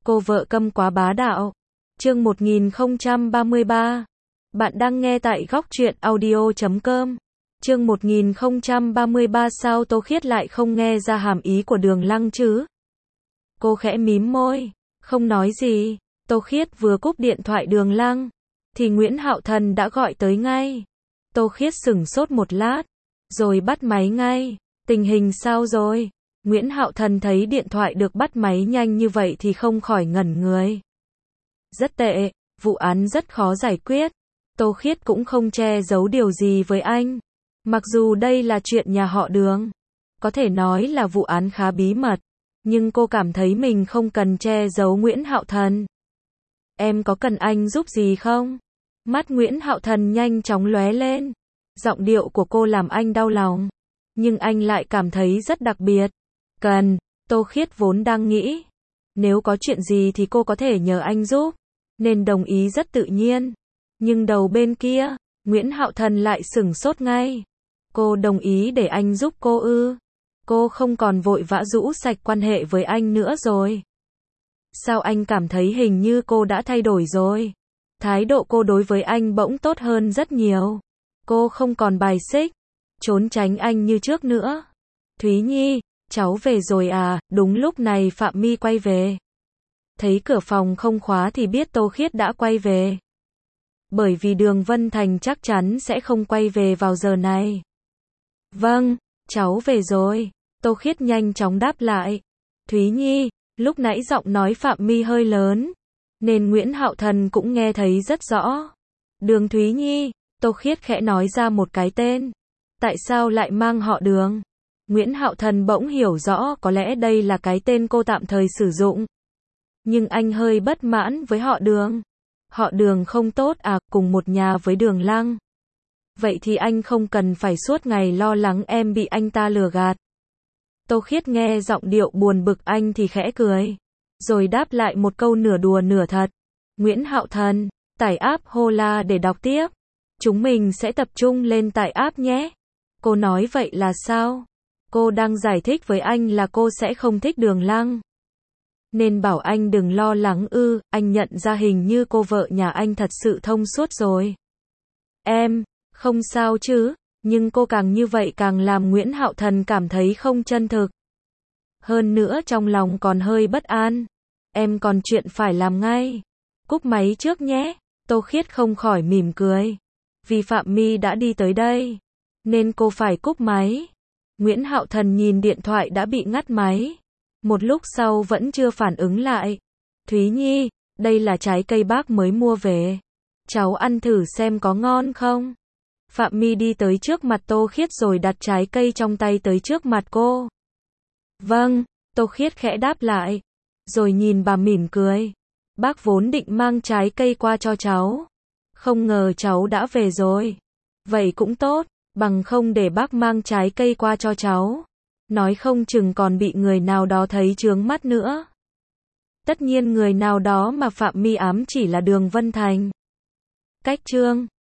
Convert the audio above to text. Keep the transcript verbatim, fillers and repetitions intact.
Cô vợ câm quá bá đạo. Chương một nghìn không trăm ba mươi ba. Bạn đang nghe tại góc truyện audio chấm com. Chương một nghìn không trăm ba mươi ba. Sao Tô Khiết lại không nghe ra hàm ý của Đường Lăng chứ? Cô khẽ mím môi, không nói gì. Tô Khiết vừa cúp điện thoại Đường Lăng, thì Nguyễn Hạo Thần đã gọi tới ngay. Tô Khiết sửng sốt một lát, rồi bắt máy ngay. Tình hình sao rồi? Nguyễn Hạo Thần thấy điện thoại được bắt máy nhanh như vậy thì không khỏi ngẩn người. Rất tệ, vụ án rất khó giải quyết. Tô Khiết cũng không che giấu điều gì với anh. Mặc dù đây là chuyện nhà họ Đường, có thể nói là vụ án khá bí mật, nhưng cô cảm thấy mình không cần che giấu Nguyễn Hạo Thần. Em có cần anh giúp gì không? Mắt Nguyễn Hạo Thần nhanh chóng lóe lên. Giọng điệu của cô làm anh đau lòng, nhưng anh lại cảm thấy rất đặc biệt. Cần, Tô Khiết vốn đang nghĩ, nếu có chuyện gì thì cô có thể nhờ anh giúp, nên đồng ý rất tự nhiên. Nhưng đầu bên kia, Nguyễn Hạo Thần lại sửng sốt ngay. Cô đồng ý để anh giúp cô ư? Cô không còn vội vã rũ sạch quan hệ với anh nữa rồi. Sao anh cảm thấy hình như cô đã thay đổi rồi? Thái độ cô đối với anh bỗng tốt hơn rất nhiều. Cô không còn bài xích, trốn tránh anh như trước nữa. Thúy Nhi, cháu về rồi à? Đúng lúc này Phạm My quay về. Thấy cửa phòng không khóa thì biết Tô Khiết đã quay về. Bởi vì Đường Vân Thành chắc chắn sẽ không quay về vào giờ này. Vâng, cháu về rồi. Tô Khiết nhanh chóng đáp lại. Thúy Nhi, lúc nãy giọng nói Phạm My hơi lớn, nên Nguyễn Hạo Thần cũng nghe thấy rất rõ. Đường Thúy Nhi, Tô Khiết khẽ nói ra một cái tên. Tại sao lại mang họ Đường? Nguyễn Hạo Thần bỗng hiểu rõ có lẽ đây là cái tên cô tạm thời sử dụng. Nhưng anh hơi bất mãn với họ Đường. Họ Đường không tốt à, cùng một nhà với Đường Lăng. Vậy thì anh không cần phải suốt ngày lo lắng em bị anh ta lừa gạt. Tô Khiết nghe giọng điệu buồn bực anh thì khẽ cười, rồi đáp lại một câu nửa đùa nửa thật. Nguyễn Hạo Thần, tải app Hola để đọc tiếp. Chúng mình sẽ tập trung lên tải app nhé. Cô nói vậy là sao? Cô đang giải thích với anh là cô sẽ không thích Đường Lăng, nên bảo anh đừng lo lắng ư? Anh nhận ra hình như cô vợ nhà anh thật sự thông suốt rồi. Em, không sao chứ? Nhưng cô càng như vậy càng làm Nguyễn Hạo Thần cảm thấy không chân thực. Hơn nữa trong lòng còn hơi bất an. Em còn chuyện phải làm ngay. Cúp máy trước nhé. Tô Khiết không khỏi mỉm cười. Vì Phạm My đã đi tới đây, nên cô phải cúp máy. Nguyễn Hạo Thần nhìn điện thoại đã bị ngắt máy. Một lúc sau vẫn chưa phản ứng lại. Thúy Nhi, đây là trái cây bác mới mua về. Cháu ăn thử xem có ngon không? Phạm My đi tới trước mặt Tô Khiết rồi đặt trái cây trong tay tới trước mặt cô. Vâng, Tô Khiết khẽ đáp lại, rồi nhìn bà mỉm cười. Bác vốn định mang trái cây qua cho cháu, không ngờ cháu đã về rồi. Vậy cũng tốt, bằng không để bác mang trái cây qua cho cháu, nói không chừng còn bị người nào đó thấy chướng mắt nữa. Tất nhiên người nào đó mà Phạm My ám chỉ là Đường Vân Thành. Cách chương